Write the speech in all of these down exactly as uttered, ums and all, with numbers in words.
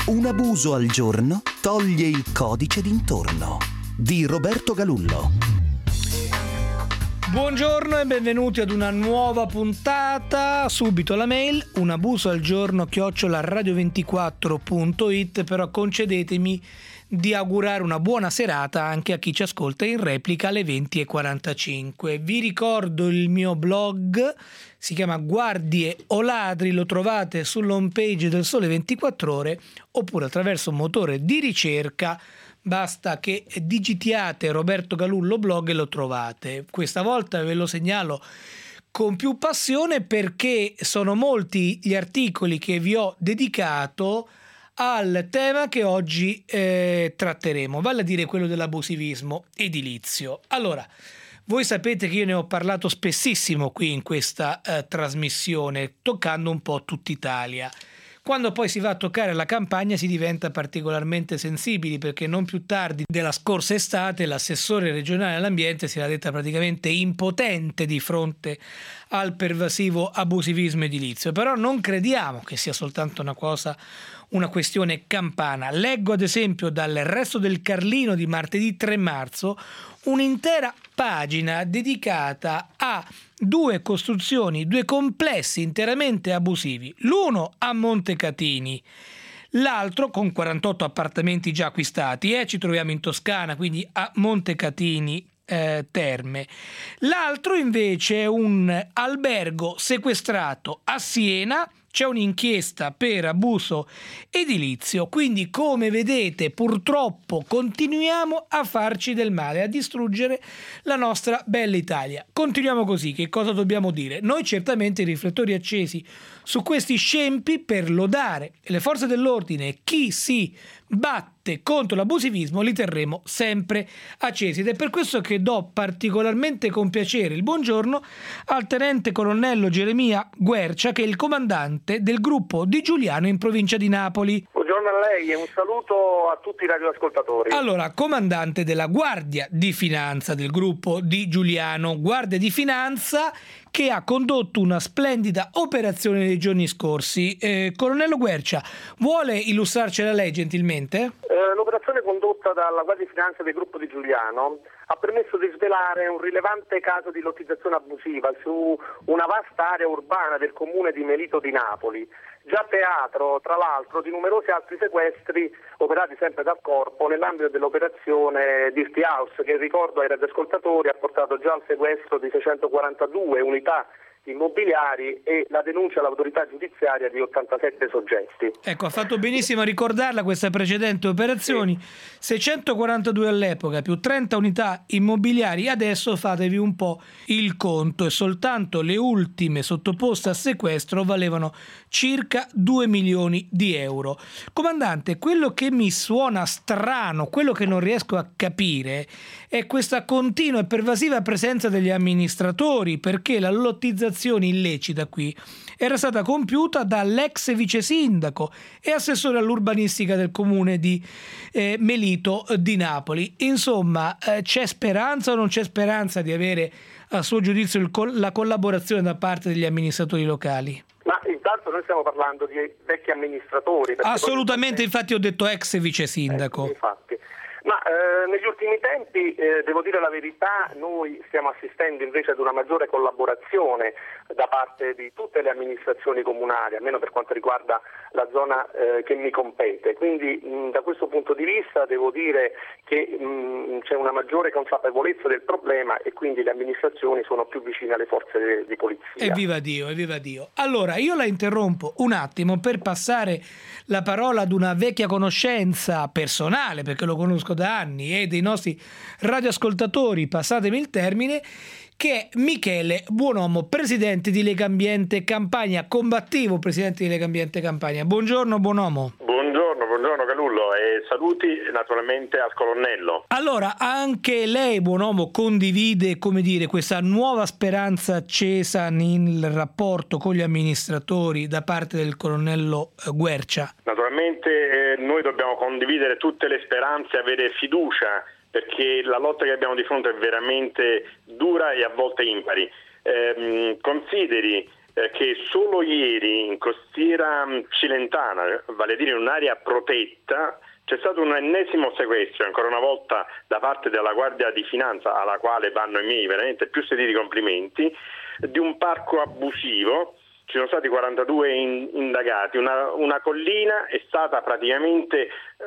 Un abuso al giorno toglie il codice d'intorno di Roberto Galullo. Buongiorno e benvenuti ad una nuova puntata. Subito la mail un abuso al giorno chiocciola radio ventiquattro punto it, però concedetemi di augurare una buona serata anche a chi ci ascolta in replica alle venti e quarantacinque. Vi ricordo il mio blog, si chiama Guardie o Ladri, lo trovate sull'home page del Sole ventiquattro Ore oppure attraverso un motore di ricerca. Basta che digitiate Roberto Galullo blog e lo trovate. Questa volta ve lo segnalo con più passione perché sono molti gli articoli che vi ho dedicato al tema che oggi eh, tratteremo, vale a dire quello dell'abusivismo edilizio. Allora, voi sapete che io ne ho parlato spessissimo qui in questa eh, trasmissione, toccando un po' tutta Italia. Quando poi si va a toccare la campagna si diventa particolarmente sensibili, perché non più tardi della scorsa estate l'assessore regionale all'ambiente si era detta praticamente impotente di fronte al pervasivo abusivismo edilizio. Però non crediamo che sia soltanto una cosa, una questione campana. Leggo ad esempio dal Resto del Carlino di martedì tre marzo un'intera pagina dedicata a due costruzioni, due complessi interamente abusivi, l'uno a Montecatini, l'altro con quarantotto appartamenti già acquistati, eh, ci troviamo in Toscana, quindi a Montecatini eh, Terme. L'altro invece è un albergo sequestrato a Siena. C'è un'inchiesta per abuso edilizio, quindi come vedete purtroppo continuiamo a farci del male, a distruggere la nostra bella Italia. Continuiamo così, che cosa dobbiamo dire? Noi certamente i riflettori accesi su questi scempi per lodare le forze dell'ordine e chi si batte contro l'abusivismo li terremo sempre accesi, ed è per questo che do particolarmente con piacere il buongiorno al tenente colonnello Geremia Guercia, che è il comandante del gruppo di Giuliano in provincia di Napoli. Buongiorno a lei e un saluto a tutti i radioascoltatori. Allora, comandante della Guardia di Finanza del gruppo di Giuliano, Guardia di Finanza che ha condotto una splendida operazione nei giorni scorsi. Eh, colonnello Guercia, vuole illustrarcela lei gentilmente? Eh, l'operazione condotta dalla Guardia di Finanza del gruppo di Giuliano ha permesso di svelare un rilevante caso di lottizzazione abusiva su una vasta area urbana del comune di Melito di Napoli, già teatro tra l'altro di numerosi altri sequestri operati sempre dal corpo nell'ambito dell'operazione Dirty House, che ricordo ai radioascoltatori ha portato già al sequestro di seicentoquarantadue unità immobiliari e la denuncia all'autorità giudiziaria di ottantasette soggetti. Ecco, ha fatto benissimo a ricordarla questa precedente operazione. Sì. seicentoquarantadue all'epoca più trenta unità immobiliari, adesso fatevi un po' il conto, e soltanto le ultime sottoposte a sequestro valevano circa due milioni di euro. Comandante, quello che mi suona strano, quello che non riesco a capire è questa continua e pervasiva presenza degli amministratori, perché la lottizzazione illecita qui era stata compiuta dall'ex vice sindaco e assessore all'urbanistica del comune di eh, Melito di Napoli. Insomma, eh, c'è speranza o non c'è speranza di avere a suo giudizio il col- la collaborazione da parte degli amministratori locali? Ma intanto noi stiamo parlando di vecchi amministratori. Assolutamente, poi... infatti ho detto ex vice sindaco. Eh, infatti. Ma eh, negli ultimi tempi, eh, devo dire la verità, noi stiamo assistendo invece ad una maggiore collaborazione da parte di tutte le amministrazioni comunali, almeno per quanto riguarda la zona eh, che mi compete. Quindi mh, da questo punto di vista devo dire che mh, c'è una maggiore consapevolezza del problema e quindi le amministrazioni sono più vicine alle forze di polizia. Evviva Dio, evviva Dio. Allora, io la interrompo un attimo per passare la parola ad una vecchia conoscenza personale, perché lo conosco da anni, e dei nostri radioascoltatori, passatemi il termine, che è Michele Buonomo, presidente di Lega Ambiente Campania, combattivo presidente di Lega Ambiente Campania. Buongiorno Buonomo. Buongiorno, buongiorno Galullo e saluti naturalmente al colonnello. Allora, anche lei Buonomo condivide, come dire, questa nuova speranza accesa nel rapporto con gli amministratori da parte del colonnello Guercia? Naturalmente eh, noi dobbiamo condividere tutte le speranze, avere fiducia, perché la lotta che abbiamo di fronte è veramente dura e a volte impari. Eh, consideri eh, che solo ieri in costiera cilentana, vale a dire in un'area protetta, c'è stato un ennesimo sequestro, ancora una volta da parte della Guardia di Finanza, alla quale vanno i miei veramente più sentiti complimenti, di un parco abusivo. Ci sono stati quarantadue in, indagati, una, una collina è stata praticamente eh,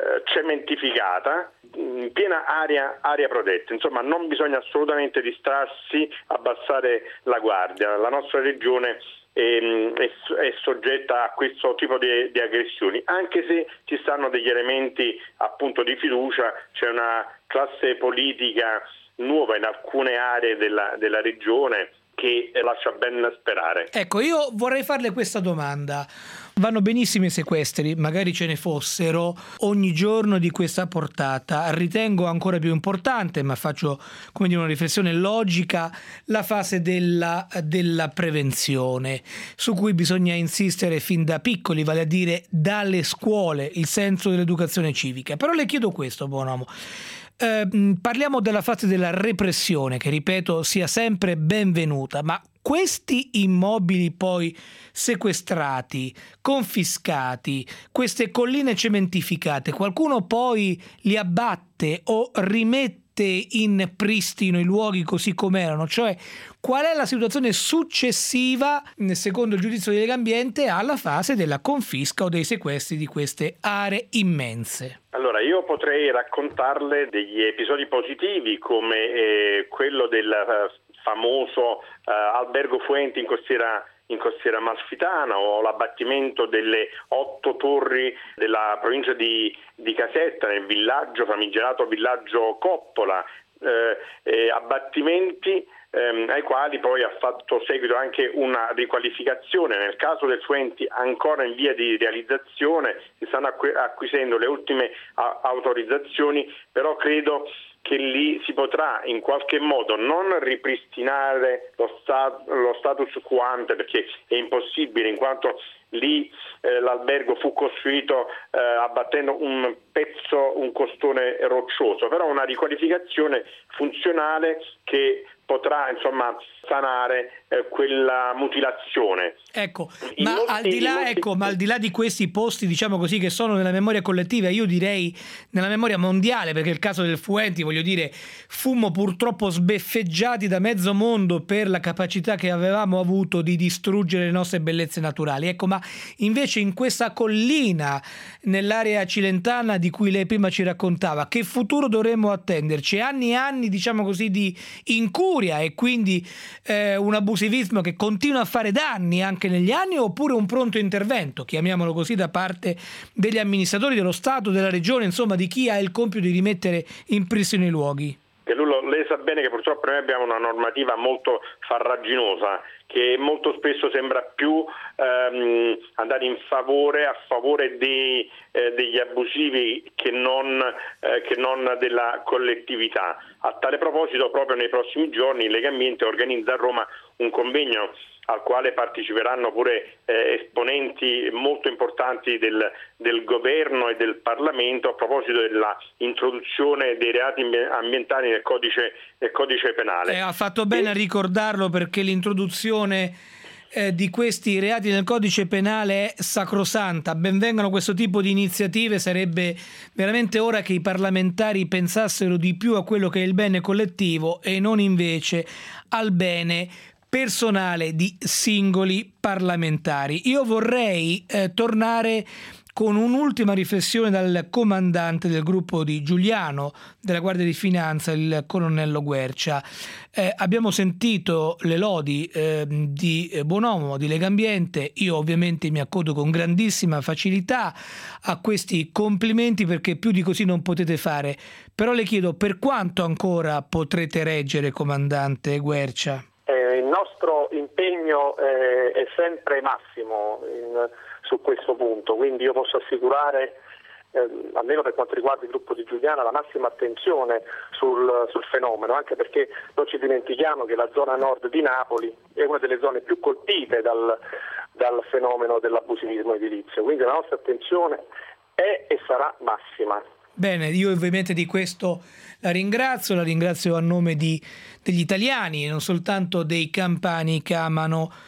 cementificata in piena area, area protetta. Insomma, non bisogna assolutamente distrarsi, abbassare la guardia. La nostra regione è, è, è soggetta a questo tipo di, di aggressioni, anche se ci stanno degli elementi appunto di fiducia. C'è una classe politica nuova in alcune aree della, della regione che lascia ben sperare. Ecco, io vorrei farle questa domanda. Vanno benissimo i sequestri, magari ce ne fossero ogni giorno di questa portata. Ritengo ancora più importante, ma faccio come dire una riflessione logica, la fase della, della prevenzione, su cui bisogna insistere fin da piccoli, vale a dire dalle scuole, il senso dell'educazione civica. Però le chiedo questo, buon uomo. Eh, parliamo della fase della repressione, che ripeto sia sempre benvenuta, ma questi immobili poi sequestrati, confiscati, queste colline cementificate, qualcuno poi li abbatte o rimette in pristino i luoghi così com'erano? Cioè, qual è la situazione successiva, secondo il giudizio di Legambiente, alla fase della confisca o dei sequestri di queste aree immense? Allora, io potrei raccontarle degli episodi positivi come eh, quello del uh, famoso uh, albergo Fuenti in costiera in costiera amalfitana, o l'abbattimento delle otto torri della provincia di, di Caserta nel villaggio famigerato villaggio Coppola, eh, eh, abbattimenti ehm, ai quali poi ha fatto seguito anche una riqualificazione. Nel caso del Fuenti ancora in via di realizzazione, si stanno acqu- acquisendo le ultime a- autorizzazioni, però credo che lì si potrà in qualche modo non ripristinare lo, stat- lo status quo ante, perché è impossibile, in quanto lì eh, l'albergo fu costruito eh, abbattendo un pezzo, un costone roccioso, però una riqualificazione funzionale che potrà insomma sanare eh, quella mutilazione. Ecco, In ma molti, al di là, molti... ecco, ma al di là di questi posti, diciamo così, che sono nella memoria collettiva, io direi nella memoria mondiale, perché il caso del Fuenti, voglio dire, fummo purtroppo sbeffeggiati da mezzo mondo per la capacità che avevamo avuto di distruggere le nostre bellezze naturali. Ecco, ma invece in questa collina, nell'area cilentana di cui lei prima ci raccontava, che futuro dovremmo attenderci? Anni e anni, diciamo così, di incuria e quindi eh, un abusivismo che continua a fare danni anche negli anni, oppure un pronto intervento, chiamiamolo così, da parte degli amministratori dello Stato, della Regione, insomma di chi ha il compito di rimettere in pristino i luoghi? Lullo, lei sa bene che purtroppo noi abbiamo una normativa molto farraginosa, che molto spesso sembra più ehm, andare in favore, a favore dei, eh, degli abusivi che non, eh, che non della collettività. A tale proposito, proprio nei prossimi giorni Legambiente organizza a Roma un convegno al quale parteciperanno pure eh, esponenti molto importanti del, del governo e del Parlamento a proposito della introduzione dei reati ambientali nel codice, nel codice penale. Eh, ha fatto bene e... a ricordarlo, perché l'introduzione eh, di questi reati nel codice penale è sacrosanta. Benvengano questo tipo di iniziative, sarebbe veramente ora che i parlamentari pensassero di più a quello che è il bene collettivo e non invece al bene personale di singoli parlamentari. Io vorrei eh, tornare con un'ultima riflessione dal comandante del gruppo di Giuliano della Guardia di Finanza, il colonnello Guercia. Eh, abbiamo sentito le lodi eh, di Buonomo, di Legambiente. Io ovviamente mi accodo con grandissima facilità a questi complimenti, perché più di così non potete fare. Però le chiedo, per quanto ancora potrete reggere, comandante Guercia? Eh, il nostro impegno eh, è sempre massimo in, su questo punto, quindi io posso assicurare, eh, almeno per quanto riguarda il gruppo di Giuliano, la massima attenzione sul, sul fenomeno, anche perché non ci dimentichiamo che la zona nord di Napoli è una delle zone più colpite dal, dal fenomeno dell'abusivismo edilizio, quindi la nostra attenzione è e sarà massima. Bene, io ovviamente di questo la ringrazio, la ringrazio a nome di, degli italiani e non soltanto dei campani che amano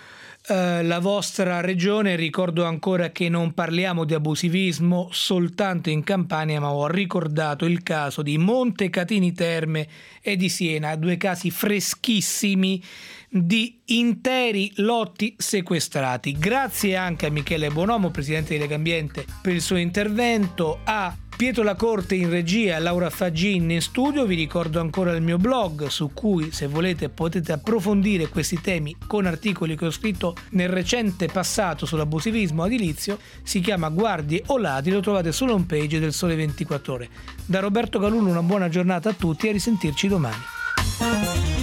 eh, la vostra regione. Ricordo ancora che non parliamo di abusivismo soltanto in Campania, ma ho ricordato il caso di Montecatini Terme e di Siena, due casi freschissimi di interi lotti sequestrati. Grazie anche a Michele Bonomo, presidente di Legambiente, per il suo intervento, a Pietro Lacorte in regia, Laura Faggin in studio. Vi ricordo ancora il mio blog, su cui, se volete, potete approfondire questi temi con articoli che ho scritto nel recente passato sull'abusivismo edilizio. Si chiama Guardie o Ladri, lo trovate sulla home page del Sole ventiquattro Ore. Da Roberto Galullo una buona giornata a tutti e a risentirci domani.